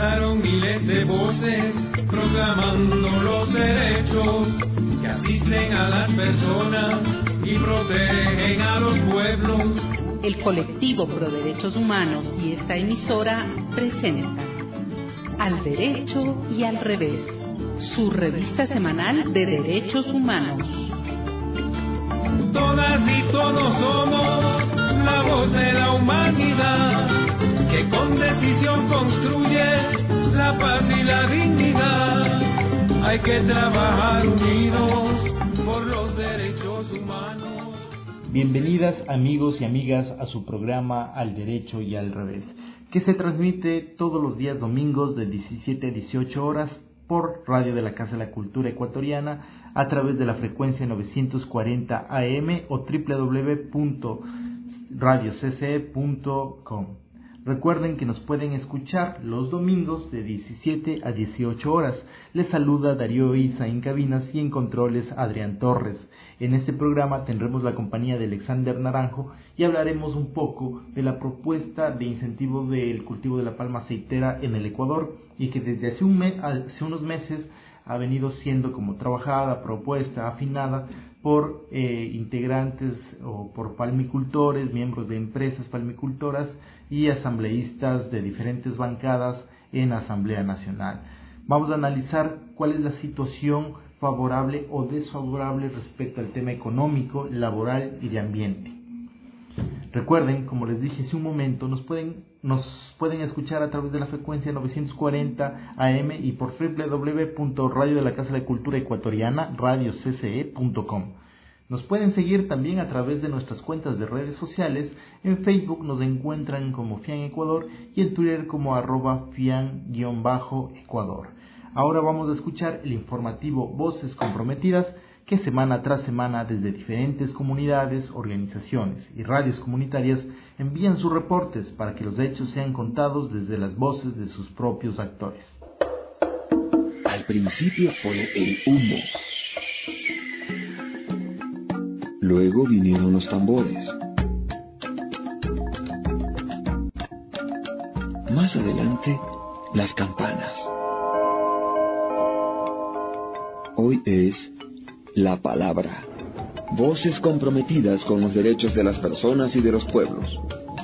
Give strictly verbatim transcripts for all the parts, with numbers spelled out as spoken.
alzaron miles de voces proclamando los derechos que asisten a las personas y protegen a los pueblos. El colectivo Pro Derechos Humanos y esta emisora presentan Al Derecho y al Revés, su revista semanal de derechos humanos. Todas y todos somos la voz de la humanidad, que con decisión construye la paz y la dignidad. Hay que trabajar unidos por los derechos humanos. Bienvenidas amigos y amigas a su programa Al Derecho y al Revés, que se transmite todos los días domingos de diecisiete a dieciocho horas por Radio de la Casa de la Cultura Ecuatoriana a través de la frecuencia novecientos cuarenta A M o doble u doble u doble u punto radio c c e punto com. Recuerden que nos pueden escuchar los domingos de diecisiete a dieciocho horas. Les saluda Darío Isa en cabinas y en controles Adrián Torres. En este programa tendremos la compañía de Alexander Naranjo y hablaremos un poco de la propuesta de incentivo del cultivo de la palma aceitera en el Ecuador y que desde hace, un mes, hace unos meses ha venido siendo como trabajada, propuesta, afinada por eh, integrantes o por palmicultores, miembros de empresas palmicultoras y asambleístas de diferentes bancadas en Asamblea Nacional. Vamos a analizar cuál es la situación favorable o desfavorable respecto al tema económico, laboral y de ambiente. Recuerden, como les dije hace un momento, nos pueden, nos pueden escuchar a través de la frecuencia novecientos cuarenta A M y por doble u doble u doble u punto radio de la Casa de la Cultura Ecuatoriana, radio c c e punto com. Nos pueden seguir también a través de nuestras cuentas de redes sociales. En Facebook nos encuentran como Fian Ecuador y en Twitter como arroba Fian-Ecuador. Ahora vamos a escuchar el informativo Voces Comprometidas, que semana tras semana desde diferentes comunidades, organizaciones y radios comunitarias envían sus reportes para que los hechos sean contados desde las voces de sus propios actores. Al principio fue el humo. Luego vinieron los tambores. Más adelante, las campanas. Hoy es la palabra. Voces comprometidas con los derechos de las personas y de los pueblos.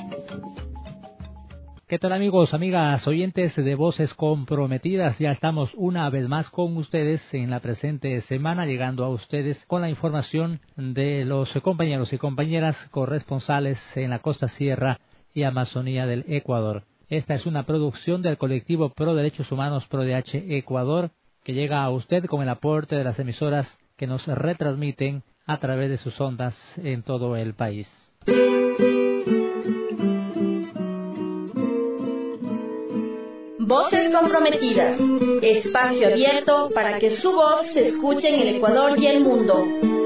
¿Qué tal amigos, amigas, oyentes de Voces Comprometidas? Ya estamos una vez más con ustedes en la presente semana, llegando a ustedes con la información de los compañeros y compañeras corresponsales en la costa sierra y Amazonía del Ecuador. Esta es una producción del colectivo Pro Derechos Humanos Pro D H Ecuador, que llega a usted con el aporte de las emisoras que nos retransmiten a través de sus ondas en todo el país. Voces Comprometidas, espacio abierto para que su voz se escuche en el Ecuador y el mundo.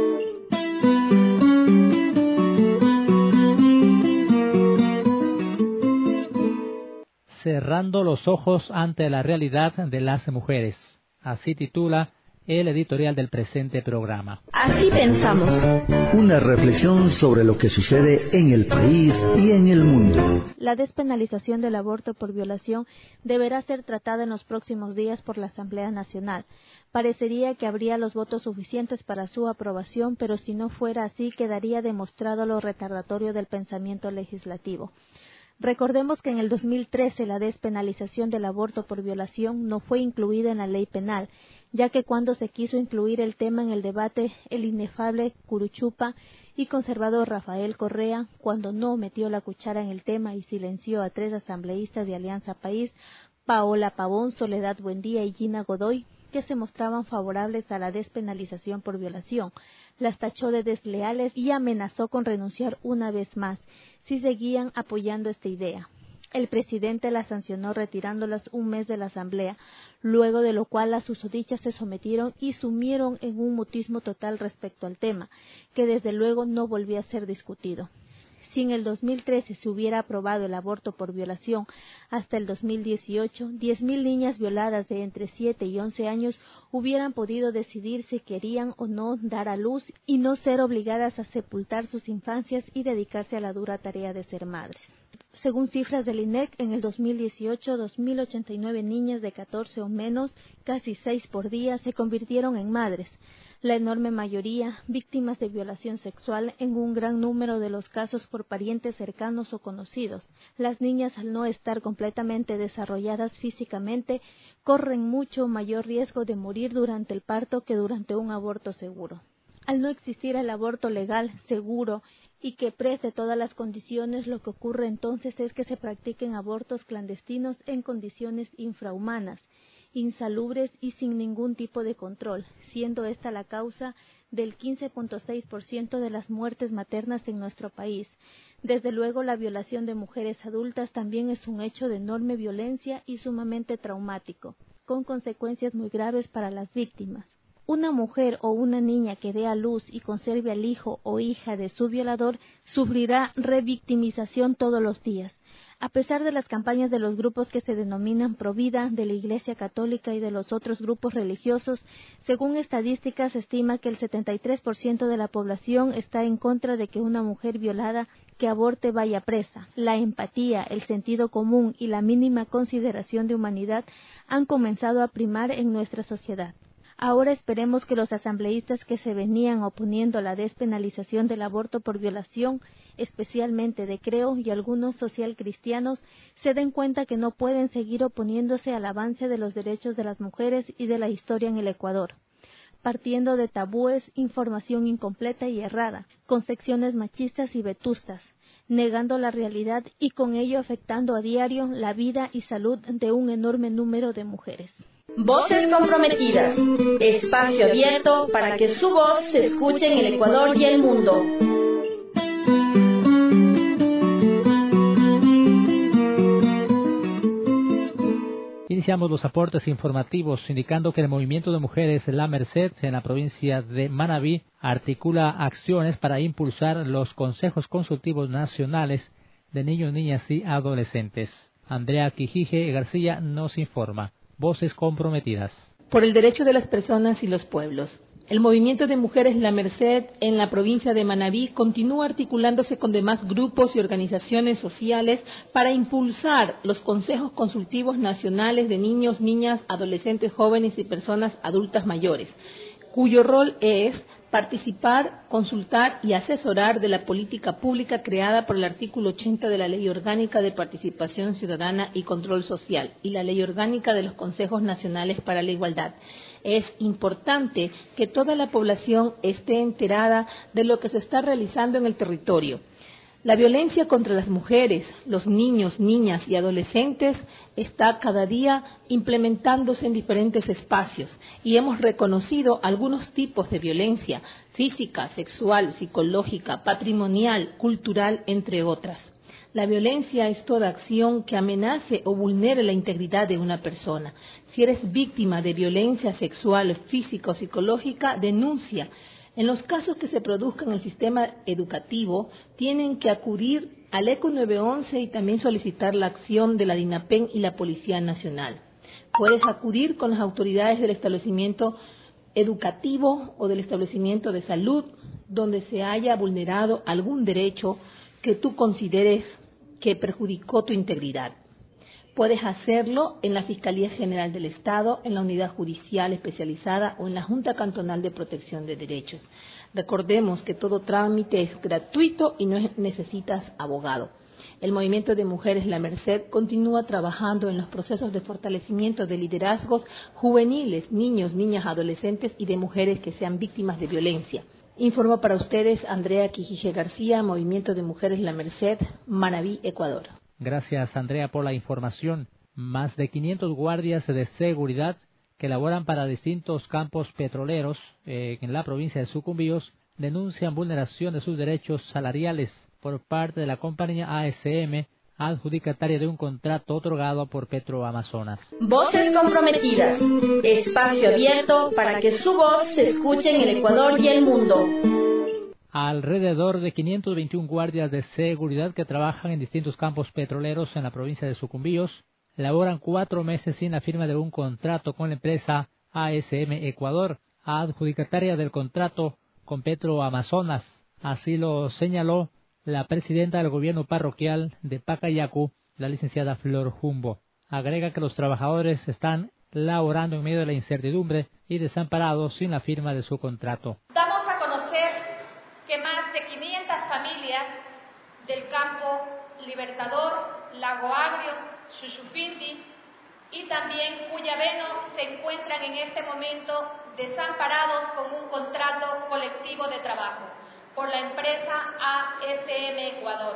Cerrando los ojos ante la realidad de las mujeres. Así titula el editorial del presente programa. Así pensamos. Una reflexión sobre lo que sucede en el país y en el mundo. La despenalización del aborto por violación deberá ser tratada en los próximos días por la Asamblea Nacional. Parecería que habría los votos suficientes para su aprobación, pero si no fuera así, quedaría demostrado lo retardatorio del pensamiento legislativo. Recordemos que en el dos mil trece la despenalización del aborto por violación no fue incluida en la ley penal, ya que cuando se quiso incluir el tema en el debate, el inefable Curuchupa y conservador Rafael Correa, cuando no metió la cuchara en el tema y silenció a tres asambleístas de Alianza País, Paola Pavón, Soledad Buendía y Gina Godoy, que se mostraban favorables a la despenalización por violación. Las tachó de desleales y amenazó con renunciar una vez más si seguían apoyando esta idea. El presidente las sancionó retirándolas un mes de la asamblea, luego de lo cual las susodichas se sometieron y sumieron en un mutismo total respecto al tema, que desde luego no volvió a ser discutido. Si en el dos mil trece se hubiera aprobado el aborto por violación, hasta el dos mil dieciocho, diez mil niñas violadas de entre siete y once años hubieran podido decidir si querían o no dar a luz y no ser obligadas a sepultar sus infancias y dedicarse a la dura tarea de ser madres. Según cifras del I N E C, en el dos mil dieciocho, dos mil ochenta y nueve niñas de catorce o menos, casi seis por día, se convirtieron en madres. La enorme mayoría, víctimas de violación sexual, en un gran número de los casos por parientes cercanos o conocidos. Las niñas, al no estar completamente desarrolladas físicamente, corren mucho mayor riesgo de morir durante el parto que durante un aborto seguro. Al no existir el aborto legal, seguro y que preste todas las condiciones, lo que ocurre entonces es que se practiquen abortos clandestinos en condiciones infrahumanas, insalubres y sin ningún tipo de control, siendo esta la causa del quince punto seis por ciento de las muertes maternas en nuestro país. Desde luego, la violación de mujeres adultas también es un hecho de enorme violencia y sumamente traumático, con consecuencias muy graves para las víctimas. Una mujer o una niña que dé a luz y conserve al hijo o hija de su violador sufrirá revictimización todos los días. A pesar de las campañas de los grupos que se denominan Provida, de la Iglesia Católica y de los otros grupos religiosos, según estadísticas se estima que el setenta y tres por ciento de la población está en contra de que una mujer violada que aborte vaya presa. La empatía, el sentido común y la mínima consideración de humanidad han comenzado a primar en nuestra sociedad. Ahora esperemos que los asambleístas que se venían oponiendo a la despenalización del aborto por violación, especialmente de Creo y algunos socialcristianos, se den cuenta que no pueden seguir oponiéndose al avance de los derechos de las mujeres y de la historia en el Ecuador, partiendo de tabúes, información incompleta y errada, concepciones machistas y vetustas, negando la realidad y con ello afectando a diario la vida y salud de un enorme número de mujeres. Voces comprometidas. Espacio abierto para que su voz se escuche en el Ecuador y el mundo. Iniciamos los aportes informativos indicando que el movimiento de mujeres La Merced en la provincia de Manabí articula acciones para impulsar los consejos consultivos nacionales de niños, niñas y adolescentes. Andrea Quijije García nos informa. Voces comprometidas. Por el derecho de las personas y los pueblos. El movimiento de mujeres La Merced en la provincia de Manabí continúa articulándose con demás grupos y organizaciones sociales para impulsar los consejos consultivos nacionales de niños, niñas, adolescentes, jóvenes y personas adultas mayores, cuyo rol es participar, consultar y asesorar de la política pública creada por el artículo ochenta de la Ley Orgánica de Participación Ciudadana y Control Social y la Ley Orgánica de los Consejos Nacionales para la Igualdad. Es importante que toda la población esté enterada de lo que se está realizando en el territorio. La violencia contra las mujeres, los niños, niñas y adolescentes está cada día implementándose en diferentes espacios y hemos reconocido algunos tipos de violencia física, sexual, psicológica, patrimonial, cultural, entre otras. La violencia es toda acción que amenace o vulnere la integridad de una persona. Si eres víctima de violencia sexual, física o psicológica, denuncia. En los casos que se produzcan en el sistema educativo, tienen que acudir al ECO nueve once y también solicitar la acción de la DINAPEN y la Policía Nacional. Puedes acudir con las autoridades del establecimiento educativo o del establecimiento de salud donde se haya vulnerado algún derecho que tú consideres que perjudicó tu integridad. Puedes hacerlo en la Fiscalía General del Estado, en la Unidad Judicial Especializada o en la Junta Cantonal de Protección de Derechos. Recordemos que todo trámite es gratuito y no necesitas abogado. El movimiento de mujeres La Merced continúa trabajando en los procesos de fortalecimiento de liderazgos juveniles, niños, niñas, adolescentes y de mujeres que sean víctimas de violencia. Informo para ustedes Andrea Quijije García, Movimiento de Mujeres La Merced, Manabí, Ecuador. Gracias, Andrea, por la información. Más de quinientos guardias de seguridad que laboran para distintos campos petroleros eh, en la provincia de Sucumbíos denuncian vulneración de sus derechos salariales por parte de la compañía A S M, adjudicataria de un contrato otorgado por Petroamazonas. Voces comprometidas. Espacio abierto para que su voz se escuche en el Ecuador y el mundo. Alrededor de quinientos veintiún guardias de seguridad que trabajan en distintos campos petroleros en la provincia de Sucumbíos laboran cuatro meses sin la firma de un contrato con la empresa A S M Ecuador, adjudicataria del contrato con Petroamazonas. Así lo señaló la presidenta del gobierno parroquial de Pacayacu, la licenciada Flor Jumbo. Agrega que los trabajadores están laborando en medio de la incertidumbre y desamparados sin la firma de su contrato. Damos a conocer que más de quinientas familias del campo Libertador, Lago Agrio, Xuxupindi y también Cuyabeno se encuentran en este momento desamparados con un contrato colectivo de trabajo por la empresa A S M Ecuador.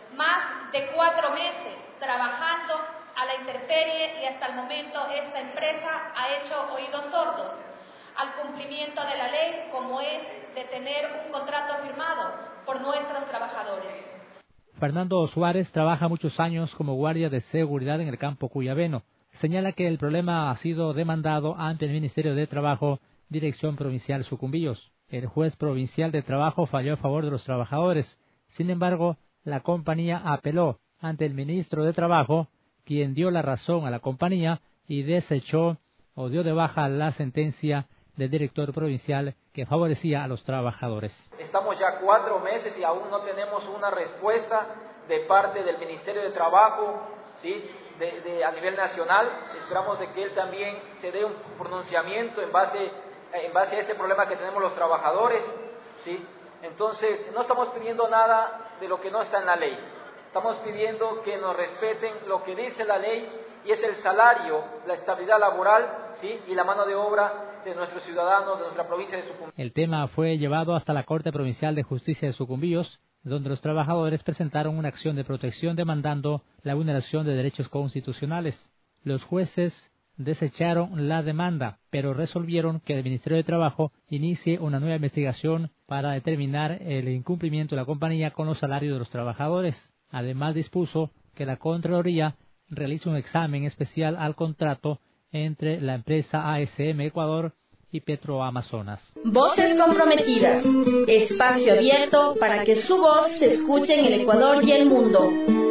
Más de cuatro meses trabajando a la intemperie y hasta el momento esta empresa ha hecho oídos sordos al cumplimiento de la ley, como es de tener un contrato firmado por nuestros trabajadores. Fernando Suárez trabaja muchos años como guardia de seguridad en el campo Cuyabeno. Señala que el problema ha sido demandado ante el Ministerio de Trabajo, Dirección Provincial Sucumbíos. El juez provincial de trabajo falló a favor de los trabajadores. Sin embargo, la compañía apeló ante el ministro de Trabajo, quien dio la razón a la compañía y desechó o dio de baja la sentencia del director provincial que favorecía a los trabajadores. Estamos ya cuatro meses y aún no tenemos una respuesta de parte del Ministerio de Trabajo, ¿sí? de, de, a nivel nacional. Esperamos de que él también se dé un pronunciamiento en base, en base a este problema que tenemos los trabajadores, ¿sí? Entonces, no estamos pidiendo nada de lo que no está en la ley. Estamos pidiendo que nos respeten lo que dice la ley, y es el salario, la estabilidad laboral, ¿sí? y la mano de obra de nuestros ciudadanos de nuestra provincia de Sucumbíos. El tema fue llevado hasta la Corte Provincial de Justicia de Sucumbíos, donde los trabajadores presentaron una acción de protección demandando la vulneración de derechos constitucionales. Los jueces desecharon la demanda, pero resolvieron que el Ministerio de Trabajo inicie una nueva investigación para determinar el incumplimiento de la compañía con los salarios de los trabajadores. Además, dispuso que la Contraloría realice un examen especial al contrato entre la empresa A S M Ecuador y Petroamazonas. Voces comprometidas. Espacio abierto para que su voz se escuche en el Ecuador y el mundo.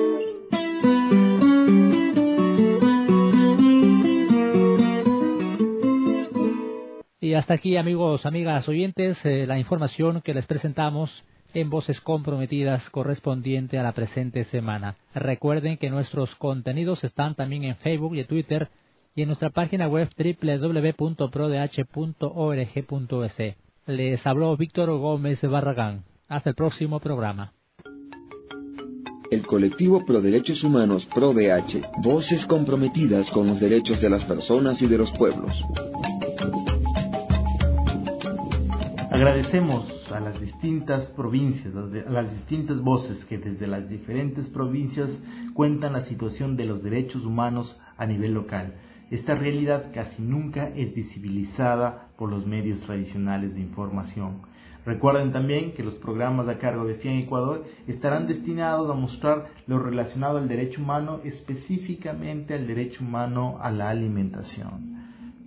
Y hasta aquí, amigos, amigas oyentes, eh, la información que les presentamos en Voces Comprometidas correspondiente a la presente semana. Recuerden que nuestros contenidos están también en Facebook y Twitter y en nuestra página web doble u doble u doble u punto pro d h punto org punto es. Les habló Víctor Gómez Barragán. Hasta el próximo programa. El colectivo Pro Derechos Humanos Pro D H, voces comprometidas con los derechos de las personas y de los pueblos. Agradecemos a las distintas provincias, a las distintas voces que desde las diferentes provincias cuentan la situación de los derechos humanos a nivel local. Esta realidad casi nunca es visibilizada por los medios tradicionales de información. Recuerden también que los programas a cargo de FIAN Ecuador estarán destinados a mostrar lo relacionado al derecho humano, específicamente al derecho humano a la alimentación.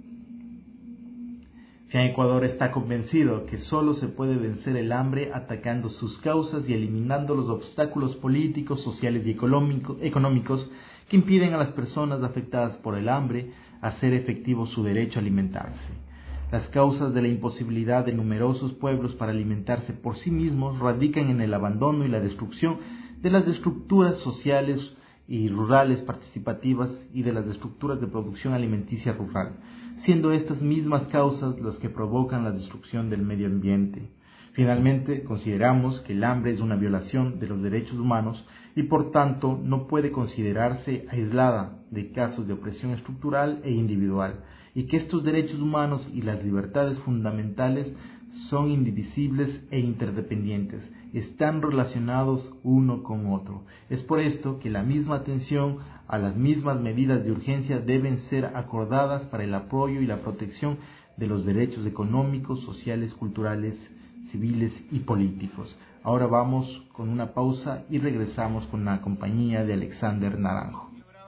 FIAN Ecuador está convencido que solo se puede vencer el hambre atacando sus causas y eliminando los obstáculos políticos, sociales y económicos que impiden a las personas afectadas por el hambre hacer efectivo su derecho a alimentarse. Las causas de la imposibilidad de numerosos pueblos para alimentarse por sí mismos radican en el abandono y la destrucción de las estructuras sociales y rurales participativas y de las estructuras de producción alimenticia rural, siendo estas mismas causas las que provocan la destrucción del medio ambiente. Finalmente, consideramos que el hambre es una violación de los derechos humanos y por tanto no puede considerarse aislada de casos de opresión estructural e individual, y que estos derechos humanos y las libertades fundamentales son indivisibles e interdependientes, están relacionados uno con otro. Es por esto que la misma atención a las mismas medidas de urgencia deben ser acordadas para el apoyo y la protección de los derechos económicos, sociales, culturales, civiles y políticos. Ahora vamos con una pausa y regresamos con la compañía de Alexander Naranjo.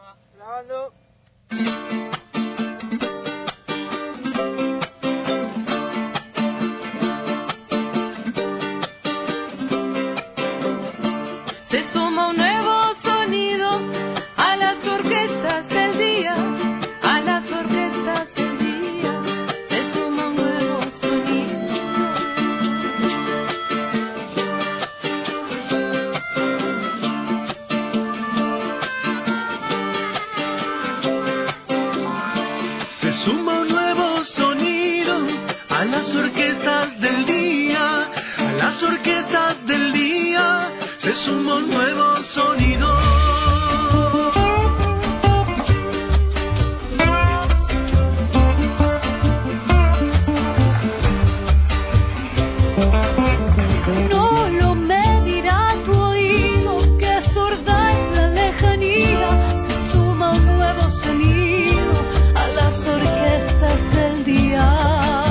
Se suma un nuevo sonido a las orquestas del día, a las orquestas del día. Se suma un nuevo sonido. suma un nuevo sonido a las orquestas del día, a las orquestas del día, se suma un nuevo sonido. No lo medirá tu oído, que sorda en la lejanía, se suma un nuevo sonido a las orquestas del día.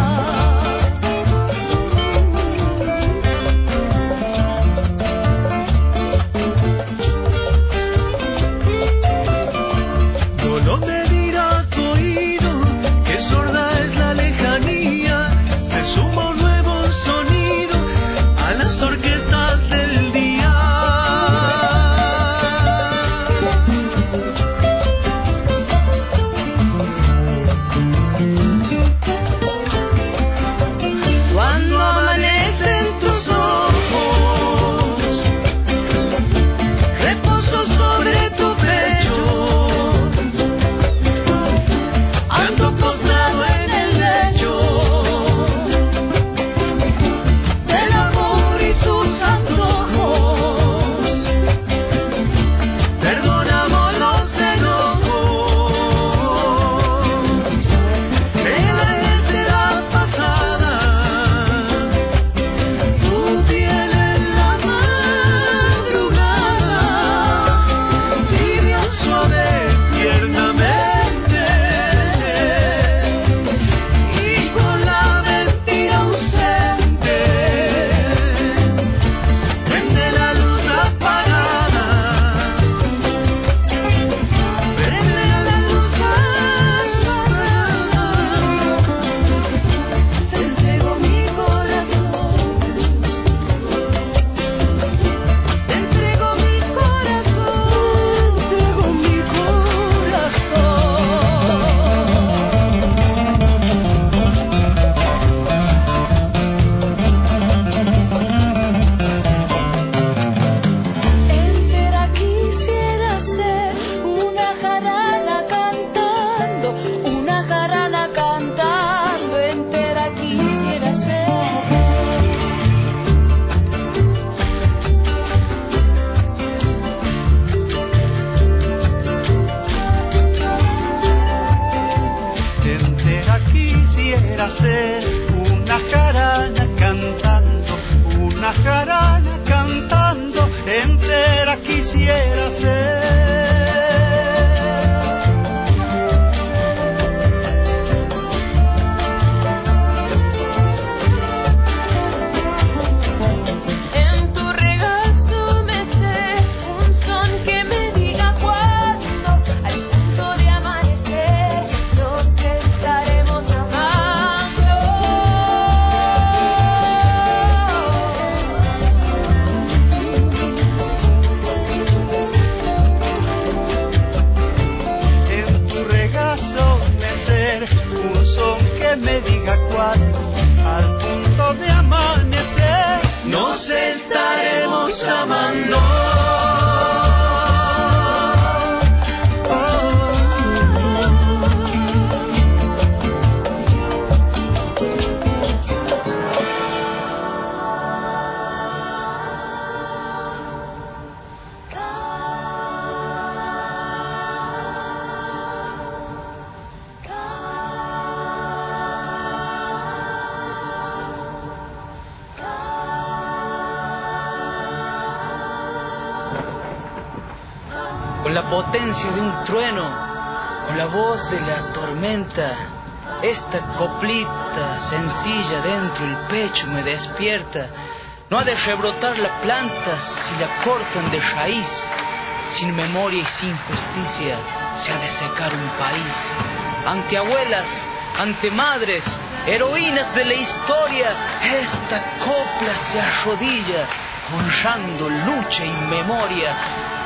Con la potencia de un trueno, con la voz de la tormenta, esta coplita sencilla dentro del pecho me despierta. No ha de rebrotar la planta si la cortan de raíz. Sin memoria y sin justicia se ha de secar un país. Ante abuelas, ante madres, heroínas de la historia, esta copla se arrodilla, honrando lucha y memoria.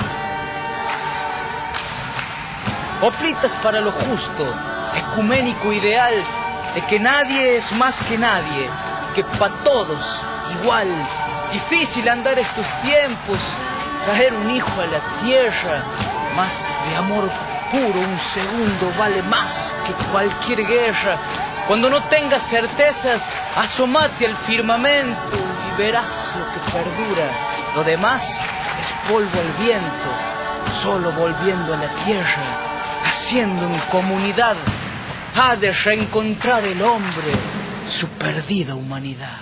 Coplitas para lo justo, ecuménico ideal, de que nadie es más que nadie, que pa' todos igual. Difícil andar estos tiempos, traer un hijo a la tierra, más de amor puro, un segundo vale más que cualquier guerra. Cuando no tengas certezas, asómate al firmamento y verás lo que perdura. Lo demás es polvo al viento, solo volviendo a la tierra, haciendo en comunidad, ha de reencontrar el hombre su perdida humanidad.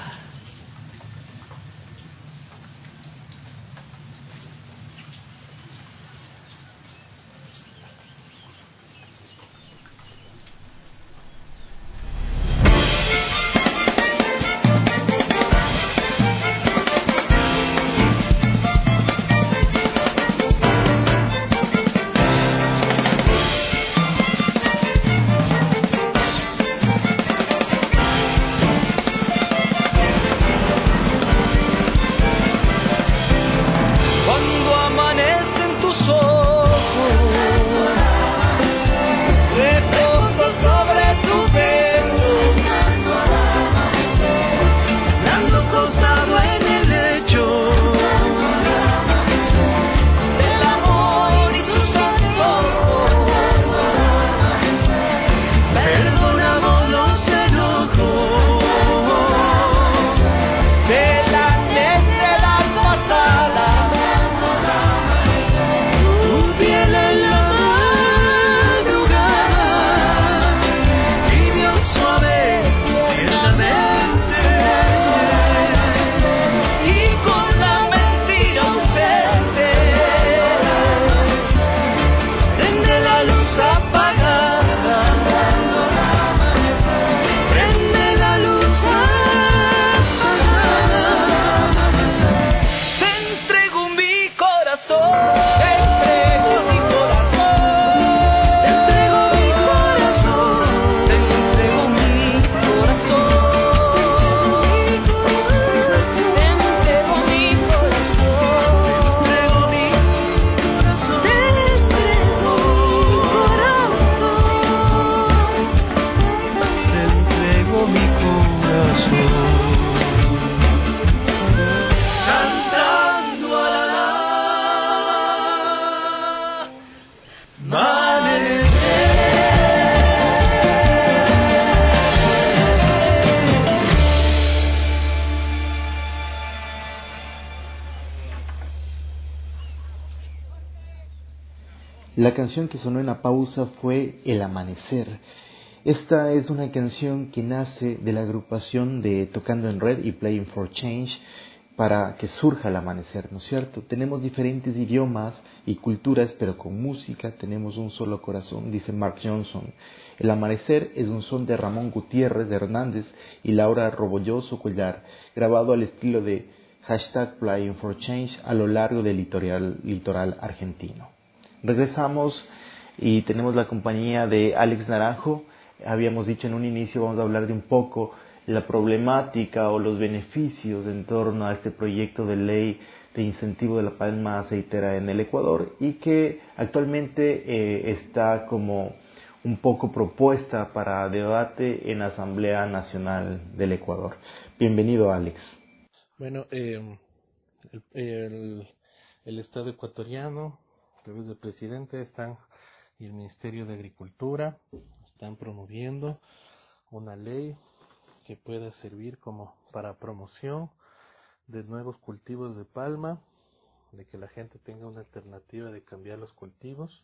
La canción que sonó en la pausa fue El Amanecer. Esta es una canción que nace de la agrupación de Tocando en Red y Playing for Change para que surja el amanecer, ¿no es cierto? Tenemos diferentes idiomas y culturas, pero con música tenemos un solo corazón, dice Mark Johnson. El Amanecer es un son de Ramón Gutiérrez de Hernández y Laura Robolloso Cuellar, grabado al estilo de hashtag Playing for Change a lo largo del litoral, litoral argentino. Regresamos y tenemos la compañía de Alex Naranjo. Habíamos dicho en un inicio, vamos a hablar de un poco la problemática o los beneficios en torno a este proyecto de ley de incentivo de la palma aceitera en el Ecuador y que actualmente eh, está como un poco propuesta para debate en la Asamblea Nacional del Ecuador. Bienvenido, Alex. Bueno, eh, el, el, el Estado ecuatoriano, a través del presidente, están, y el Ministerio de Agricultura están promoviendo una ley que pueda servir como para promoción de nuevos cultivos de palma, de que la gente tenga una alternativa de cambiar los cultivos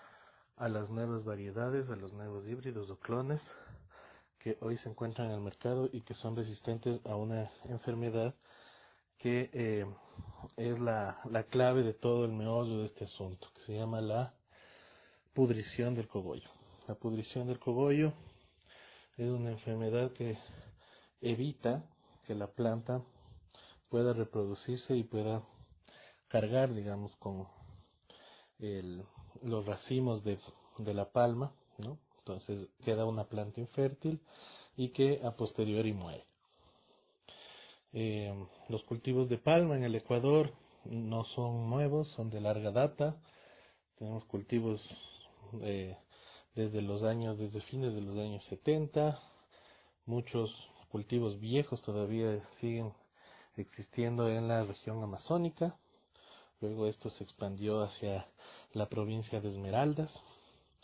a las nuevas variedades, a los nuevos híbridos o clones que hoy se encuentran en el mercado y que son resistentes a una enfermedad que eh, es la, la clave de todo el meollo de este asunto, que se llama la pudrición del cogollo. La pudrición del cogollo es una enfermedad que evita que la planta pueda reproducirse y pueda cargar, digamos, con el, los racimos de, de la palma, ¿no? Entonces queda una planta infértil y que a posteriori muere. Eh, los cultivos de palma en el Ecuador no son nuevos, son de larga data. Tenemos cultivos eh, desde los años, desde fines de los años setenta. Muchos cultivos viejos todavía siguen existiendo en la región amazónica. Luego esto se expandió hacia la provincia de Esmeraldas.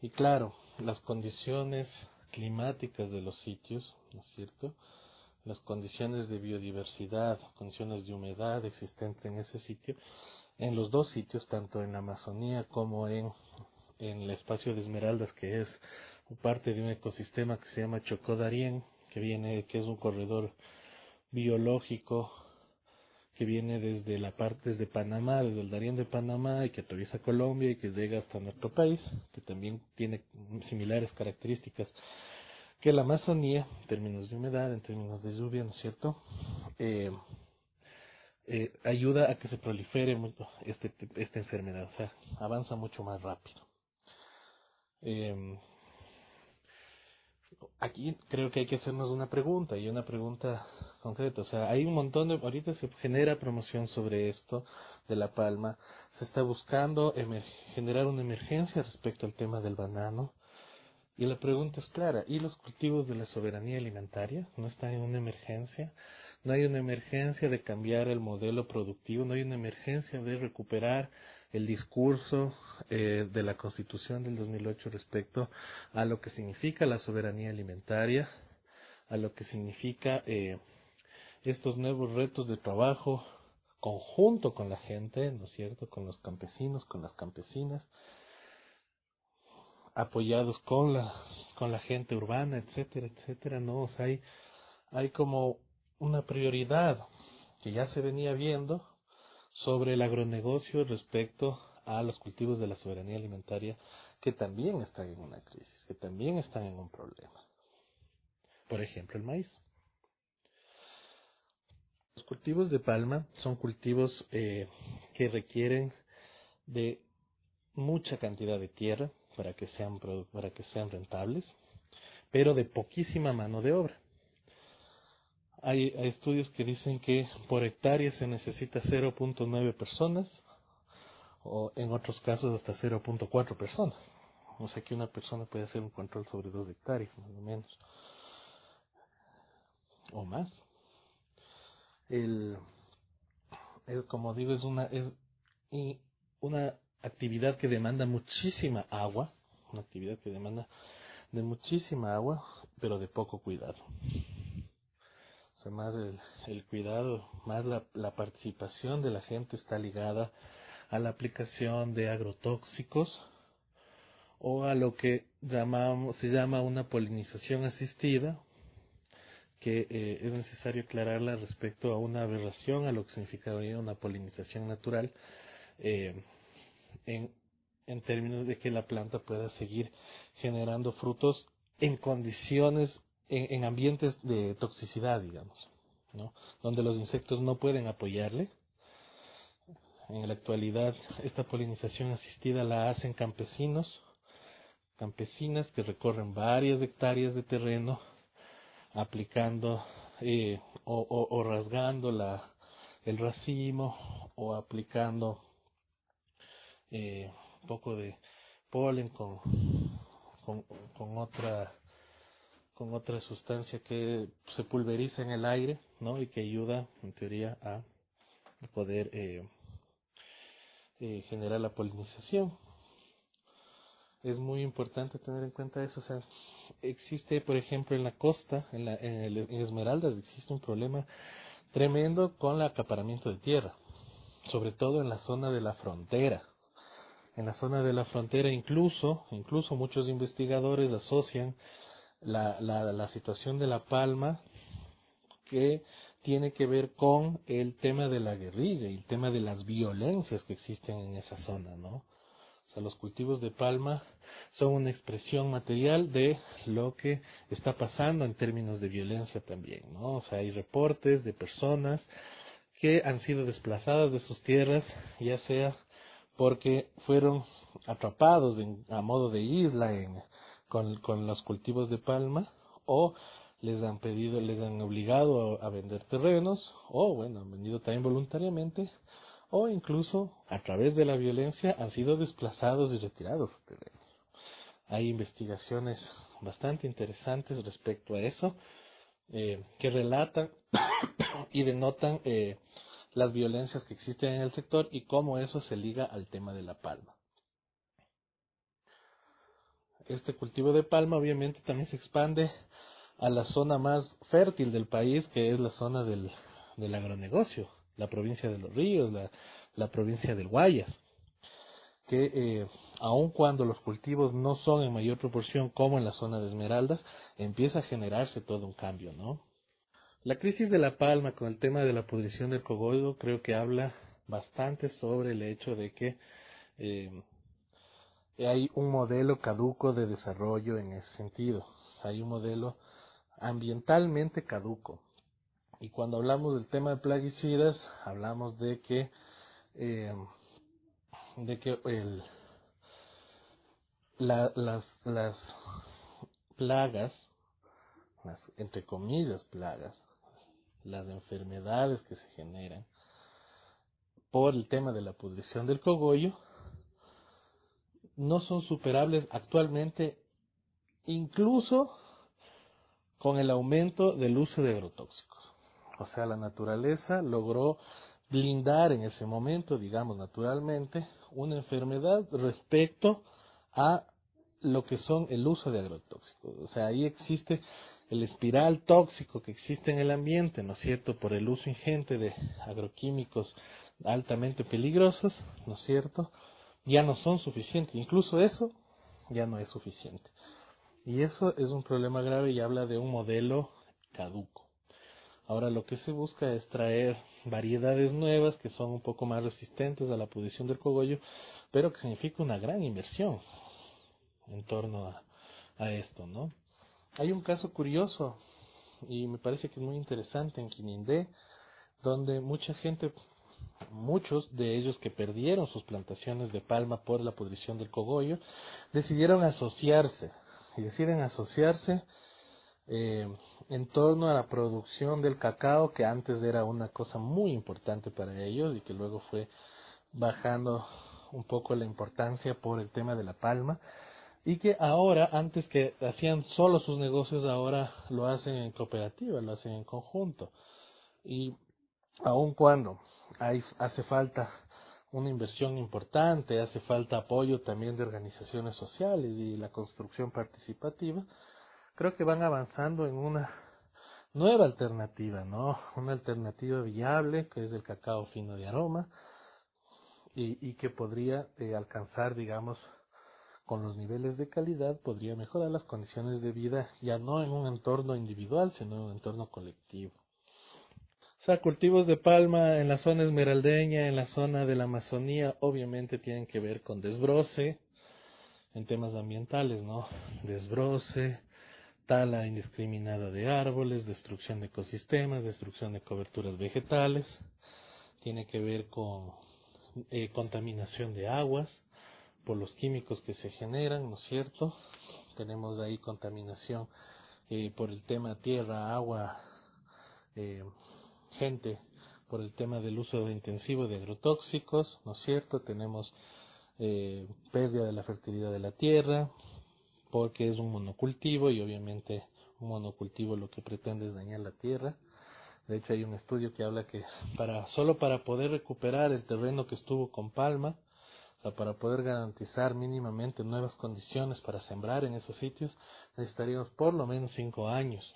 Y claro, las condiciones climáticas de los sitios, ¿no es cierto?, las condiciones de biodiversidad, condiciones de humedad existentes en ese sitio, en los dos sitios, tanto en la Amazonía como en, en el espacio de Esmeraldas, que es parte de un ecosistema que se llama Chocó Darién, que viene, que es un corredor biológico que viene desde la parte desde Panamá, desde el Darién de Panamá, y que atraviesa Colombia y que llega hasta nuestro país, que también tiene similares características que la Amazonía, en términos de humedad, en términos de lluvia, ¿no es cierto?, eh, eh, ayuda a que se prolifere mucho este, esta enfermedad, o sea, avanza mucho más rápido. Eh, aquí creo que hay que hacernos una pregunta, y una pregunta concreta, o sea, hay un montón de, ahorita se genera promoción sobre esto de la palma, se está buscando emer, generar una emergencia respecto al tema del banano. Y la pregunta es clara, ¿y los cultivos de la soberanía alimentaria no están en una emergencia? ¿No hay una emergencia de cambiar el modelo productivo? ¿No hay una emergencia de recuperar el discurso eh, de la Constitución del dos mil ocho respecto a lo que significa la soberanía alimentaria, a lo que significa eh, estos nuevos retos de trabajo conjunto con la gente, ¿no es cierto?, con los campesinos, con las campesinas, apoyados con la con la gente urbana, etcétera, etcétera, no, o sea, hay hay como una prioridad que ya se venía viendo sobre el agronegocio respecto a los cultivos de la soberanía alimentaria, que también están en una crisis, que también están en un problema. Por ejemplo, el maíz. Los cultivos de palma son cultivos eh, que requieren de mucha cantidad de tierra para que sean para que sean rentables, pero de poquísima mano de obra. Hay, hay estudios que dicen que por hectárea se necesita cero punto nueve personas, o en otros casos hasta cero punto cuatro personas. O sea que una persona puede hacer un control sobre dos hectáreas, más o menos, o más. El, es como digo, es una es y una actividad que demanda muchísima agua, una actividad que demanda de muchísima agua, pero de poco cuidado. O sea, más el, el cuidado, más la, la participación de la gente está ligada a la aplicación de agrotóxicos o a lo que llamamos, se llama una polinización asistida, que eh, es necesario aclararla respecto a una aberración a lo que significaría una polinización natural, eh, en, en términos de que la planta pueda seguir generando frutos en condiciones, en, en ambientes de toxicidad, digamos, ¿no?, donde los insectos no pueden apoyarle. En la actualidad, esta polinización asistida la hacen campesinos, campesinas que recorren varias hectáreas de terreno, aplicando eh, o, o, o rasgando la, el racimo, o aplicando eh, un poco de polen con, con, con otra con otra sustancia que se pulveriza en el aire, ¿no?, y que ayuda, en teoría, a poder eh, eh, generar la polinización. Es muy importante tener en cuenta eso. O sea, existe, por ejemplo, en la costa, en, la, en, el, en Esmeraldas, existe un problema tremendo con el acaparamiento de tierra, sobre todo en la zona de la frontera. En la zona de la frontera, incluso, incluso muchos investigadores asocian la, la, la situación de la palma, que tiene que ver con el tema de la guerrilla y el tema de las violencias que existen en esa zona, ¿no? O sea, los cultivos de palma son una expresión material de lo que está pasando en términos de violencia también, ¿no? O sea, hay reportes de personas que han sido desplazadas de sus tierras, ya sea porque fueron atrapados en, a modo de isla en, con, con los cultivos de palma, o les han pedido, les han obligado a, a vender terrenos, o bueno, han vendido también voluntariamente, o incluso a través de la violencia han sido desplazados y retirados de terrenos. Hay investigaciones bastante interesantes respecto a eso, eh, que relatan y denotan eh, las violencias que existen en el sector y cómo eso se liga al tema de la palma. este cultivo de palma obviamente también se expande a la zona más fértil del país, que es la zona del, del agronegocio, la provincia de Los Ríos, la, la provincia del Guayas, que eh, aun cuando los cultivos no son en mayor proporción como en la zona de Esmeraldas, empieza a generarse todo un cambio, ¿no? La crisis de la palma con el tema de la pudrición del cogollo creo que habla bastante sobre el hecho de que eh, hay un modelo caduco de desarrollo en ese sentido. Hay un modelo ambientalmente caduco. Y cuando hablamos del tema de plaguicidas, hablamos de que eh, de que el, la, las, las plagas, las entre comillas plagas, las enfermedades que se generan por el tema de la pudrición del cogollo, no son superables actualmente, incluso con el aumento del uso de agrotóxicos. O sea, la naturaleza logró blindar en ese momento, digamos naturalmente, una enfermedad respecto a lo que son el uso de agrotóxicos. O sea, ahí existe el espiral tóxico que existe en el ambiente, ¿no es cierto?, por el uso ingente de agroquímicos altamente peligrosos, ¿no es cierto?, ya no son suficientes. Incluso eso ya no es suficiente. Y eso es un problema grave y habla de un modelo caduco. Ahora lo que se busca es traer variedades nuevas que son un poco más resistentes a la pudrición del cogollo, pero que significa una gran inversión en torno a, a esto, ¿no? Hay un caso curioso y me parece que es muy interesante en Quinindé, donde mucha gente, muchos de ellos que perdieron sus plantaciones de palma por la pudrición del cogollo, decidieron asociarse y deciden asociarse Eh, en torno a la producción del cacao, que antes era una cosa muy importante para ellos y que luego fue bajando un poco la importancia por el tema de la palma, y que ahora, antes que hacían solo sus negocios, ahora lo hacen en cooperativa, lo hacen en conjunto. Y aun cuando hay, hace falta una inversión importante, hace falta apoyo también de organizaciones sociales y la construcción participativa, creo que van avanzando en una nueva alternativa, ¿no? Una alternativa viable, que es el cacao fino de aroma, y, y que podría eh, alcanzar, digamos, con los niveles de calidad, podría mejorar las condiciones de vida, ya no en un entorno individual, sino en un entorno colectivo. O sea, cultivos de palma en la zona esmeraldeña, en la zona de la Amazonía, obviamente tienen que ver con desbroce, en temas ambientales, ¿no? Desbroce, tala indiscriminada de árboles, destrucción de ecosistemas, destrucción de coberturas vegetales, tiene que ver con eh, contaminación de aguas por los químicos que se generan, ¿no es cierto? Tenemos ahí contaminación eh, por el tema tierra, agua, eh, gente, por el tema del uso intensivo de agrotóxicos, ¿no es cierto? Tenemos eh, pérdida de la fertilidad de la tierra, porque es un monocultivo y obviamente un monocultivo lo que pretende es dañar la tierra. De hecho hay un estudio que habla que para solo para poder recuperar el terreno que estuvo con palma, o sea, para poder garantizar mínimamente nuevas condiciones para sembrar en esos sitios, necesitaríamos por lo menos cinco años.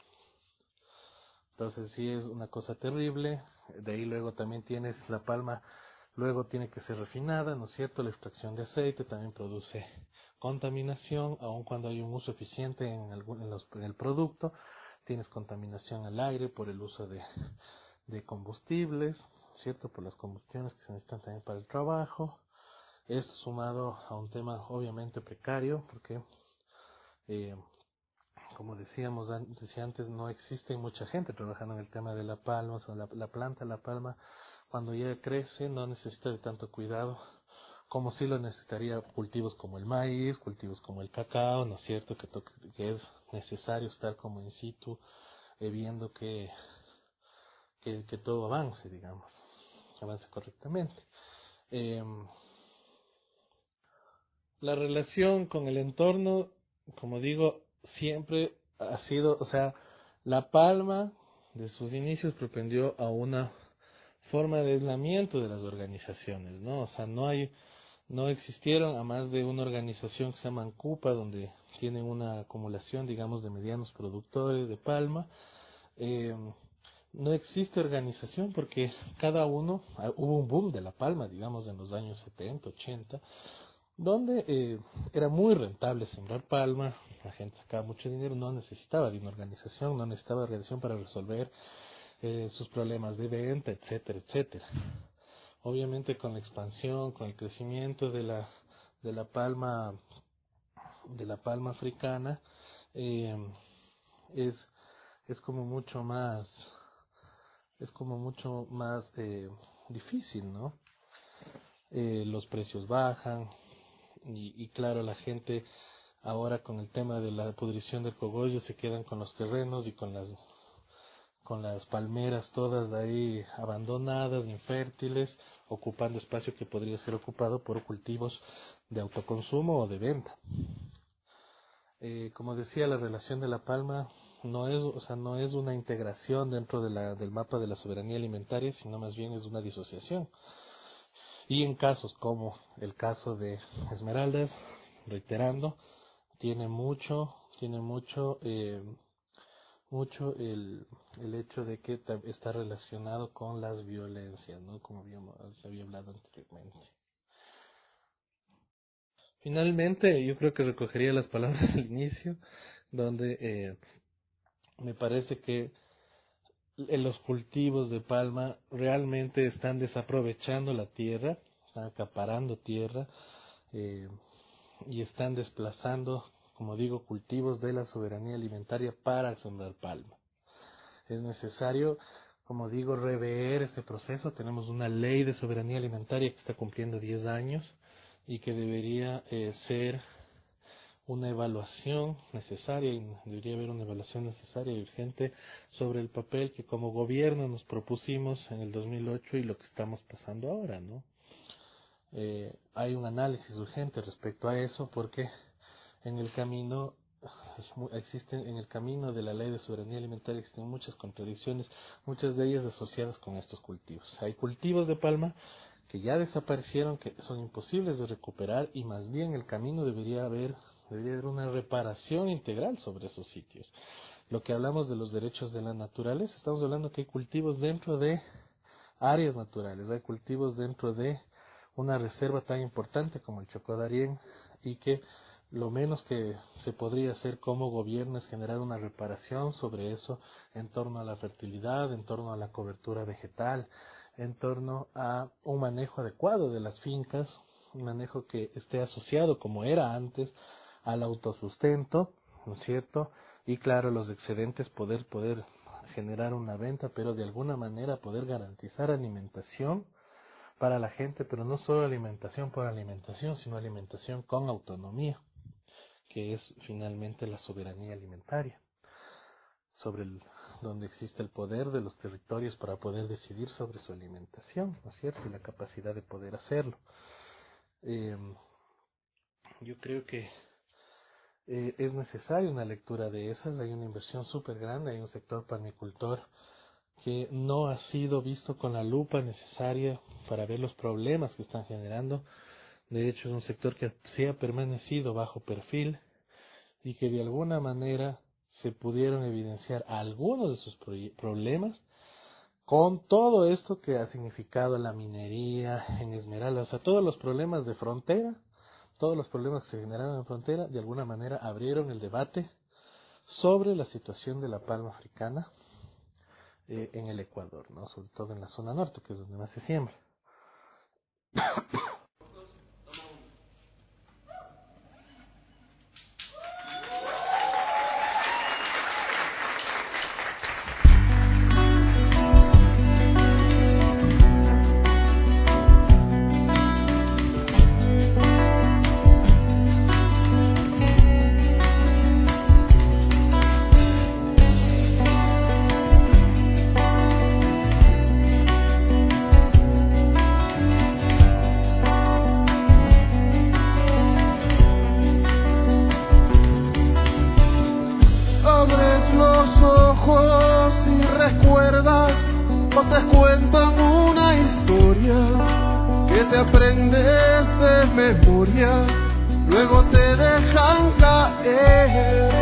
Entonces sí es una cosa terrible. De ahí luego también tienes la palma, luego tiene que ser refinada, ¿no es cierto? La extracción de aceite también produce contaminación, aun cuando hay un uso eficiente en, algún, en, los, en el producto, tienes contaminación al aire por el uso de, de combustibles, ¿cierto? Por las combustiones que se necesitan también para el trabajo. Esto sumado a un tema obviamente precario, porque eh, como decíamos decía antes, no existe mucha gente trabajando en el tema de la palma. O sea, la, la planta, la palma, cuando ya crece no necesita de tanto cuidado como si lo necesitaría cultivos como el maíz, cultivos como el cacao, ¿no es cierto?, que, to que es necesario estar como in situ, eh, viendo que, que, que todo avance, digamos, avance correctamente. Eh, la relación con el entorno, como digo, siempre ha sido, o sea, la palma de sus inicios propendió a una forma de aislamiento de las organizaciones, ¿no? O sea, no hay... no existieron, a más de una organización que se llama ANCUPA, donde tienen una acumulación, digamos, de medianos productores de palma. Eh, no existe organización porque cada uno, hubo un boom de la palma, digamos, en los años setenta, ochenta, donde eh, era muy rentable sembrar palma, la gente sacaba mucho dinero, no necesitaba de una organización, no necesitaba organización para resolver eh, sus problemas de venta, etcétera, etcétera. Obviamente con la expansión, con el crecimiento de la de la palma de la palma africana, eh, es es como mucho más es como mucho más eh, difícil, ¿no? Eh, los precios bajan y, y claro, la gente ahora con el tema de la pudrición del cogollo se quedan con los terrenos y con las con las palmeras todas ahí abandonadas, infértiles, ocupando espacio que podría ser ocupado por cultivos de autoconsumo o de venta. Eh, como decía, la relación de la palma no es, o sea, no es una integración dentro de la, del mapa de la soberanía alimentaria, sino más bien es una disociación. Y en casos como el caso de Esmeraldas, reiterando, tiene mucho, tiene mucho, eh, mucho el, el hecho de que está relacionado con las violencias, ¿no? Como habíamos, había hablado anteriormente. Finalmente, yo creo que recogería las palabras al inicio, donde eh, me parece que los cultivos de palma realmente están desaprovechando la tierra, están acaparando tierra eh, y están desplazando, como digo, cultivos de la soberanía alimentaria para sembrar palma. Es necesario, como digo, rever ese proceso. Tenemos una ley de soberanía alimentaria que está cumpliendo diez años y que debería eh, ser una evaluación necesaria, y debería haber una evaluación necesaria y urgente sobre el papel que como gobierno nos propusimos en el dos mil ocho y lo que estamos pasando ahora, ¿no? Eh, hay un análisis urgente respecto a eso porque en el camino existen en el camino de la ley de soberanía alimentaria existen muchas contradicciones, muchas de ellas asociadas con estos cultivos. Hay cultivos de palma que ya desaparecieron, que son imposibles de recuperar, y más bien el camino debería haber debería haber una reparación integral sobre esos sitios. Lo que hablamos de los derechos de la naturaleza, estamos hablando que hay cultivos dentro de áreas naturales, hay cultivos dentro de una reserva tan importante como el Chocó Darién, y que lo menos que se podría hacer como gobierno es generar una reparación sobre eso en torno a la fertilidad, en torno a la cobertura vegetal, en torno a un manejo adecuado de las fincas, un manejo que esté asociado como era antes al autosustento, ¿no es cierto? Y claro, los excedentes poder poder generar una venta, pero de alguna manera poder garantizar alimentación para la gente, pero no solo alimentación por alimentación, sino alimentación con autonomía, que es finalmente la soberanía alimentaria, sobre el, donde existe el poder de los territorios para poder decidir sobre su alimentación, ¿no es cierto? Y la capacidad de poder hacerlo. Eh, yo creo que Eh, es necesaria una lectura de esas. Hay una inversión súper grande, hay un sector palmicultor que no ha sido visto con la lupa necesaria para ver los problemas que están generando. De hecho, es un sector que sí ha permanecido bajo perfil y que de alguna manera se pudieron evidenciar algunos de sus pro- problemas con todo esto que ha significado la minería en Esmeralda, o sea, todos los problemas de frontera. Todos los problemas que se generaron en frontera, de alguna manera, abrieron el debate sobre la situación de la palma africana eh, en el Ecuador, ¿no? Sobre todo en la zona norte, que es donde más se siembra. Te cuentan una historia que te aprendes de memoria, luego te dejan caer.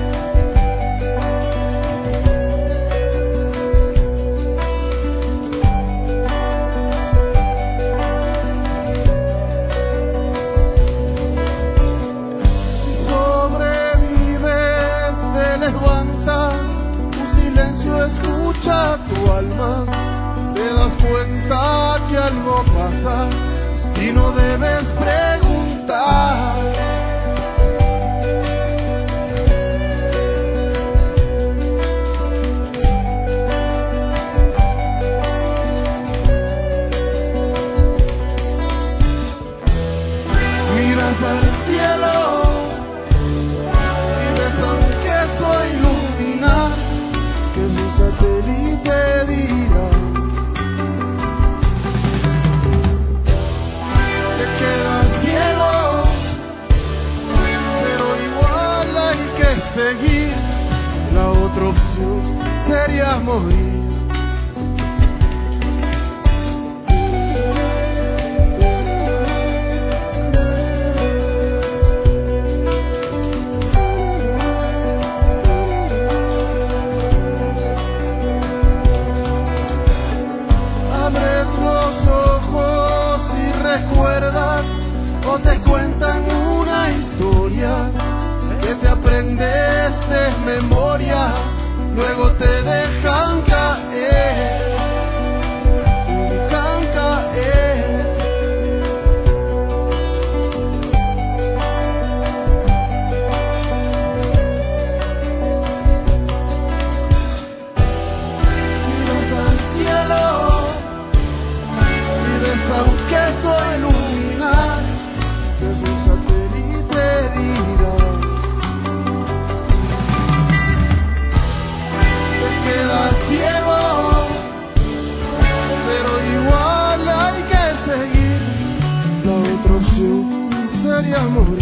Si sobrevives, te levantas, tu silencio escucha tu alma, te das cuenta que algo pasa y no debes preguntar. Miras al cielo y ves aunque soy luminar, que es un satélite dirá. Te quedas ciego, pero igual hay que seguir. La otra opción sería morir. Abres los ojos y recuerdas, o te cuentan una historia que te aprendes de memoria, luego te dejan caer, te dejan caer. Miras al cielo y ves aunque soy luminar, que es un satélite dirá. Te quedas ciego, pero igual hay que seguir. La otra opción sería morir.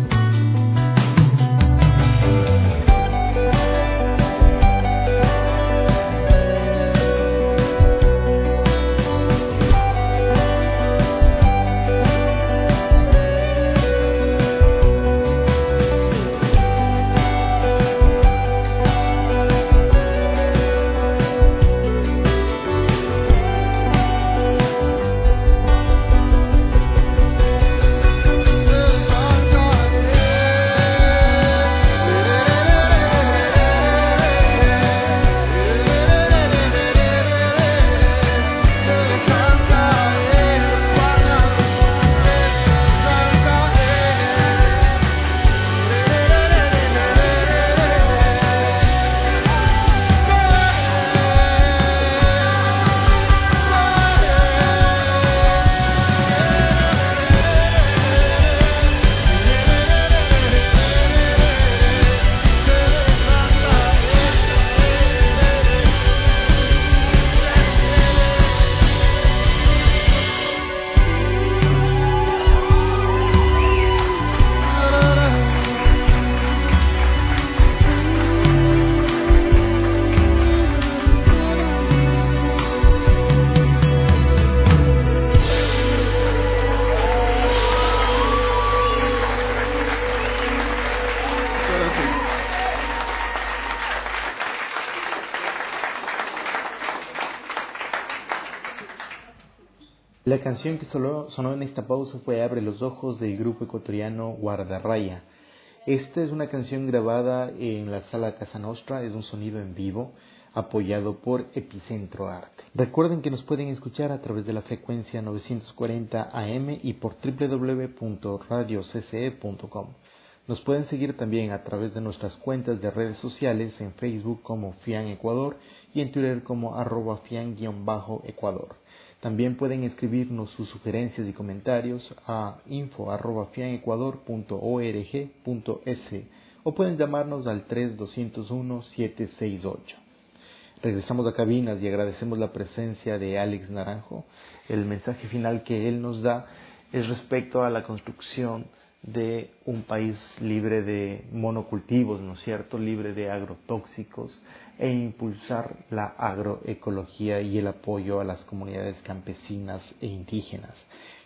La canción que solo sonó en esta pausa fue Abre los ojos del grupo ecuatoriano Guardarraya. Esta es una canción grabada en la sala Casa Nostra, es un sonido en vivo apoyado por Epicentro Arte. Recuerden que nos pueden escuchar a través de la frecuencia novecientos cuarenta A M y por doble u doble u doble u punto radio c c e punto com. Nos pueden seguir también a través de nuestras cuentas de redes sociales, en Facebook como Fian Ecuador y en Twitter como arroba fian-ecuador. También pueden escribirnos sus sugerencias y comentarios a info arroba fianecuador punto org punto es o pueden llamarnos al tres dos cero uno siete seis ocho. Regresamos a cabinas y agradecemos la presencia de Alex Naranjo. El mensaje final que él nos da es respecto a la construcción de un país libre de monocultivos, ¿no es cierto?, libre de agrotóxicos, e impulsar la agroecología y el apoyo a las comunidades campesinas e indígenas.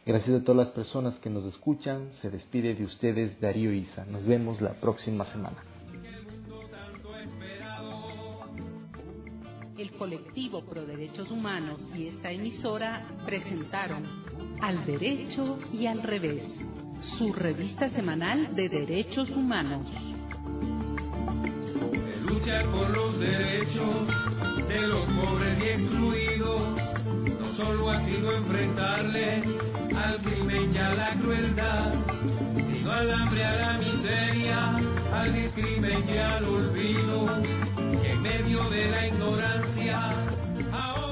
Gracias a todas las personas que nos escuchan. Se despide de ustedes Darío Isa. Nos vemos la próxima semana. El colectivo Pro Derechos Humanos y esta emisora presentaron Al Derecho y al Revés, su revista semanal de derechos humanos. Luchar por los derechos de los pobres y excluidos no solo ha sido enfrentarle al crimen y a la crueldad, sino al hambre, a la miseria, al discrimen y al olvido, que en medio de la ignorancia ahora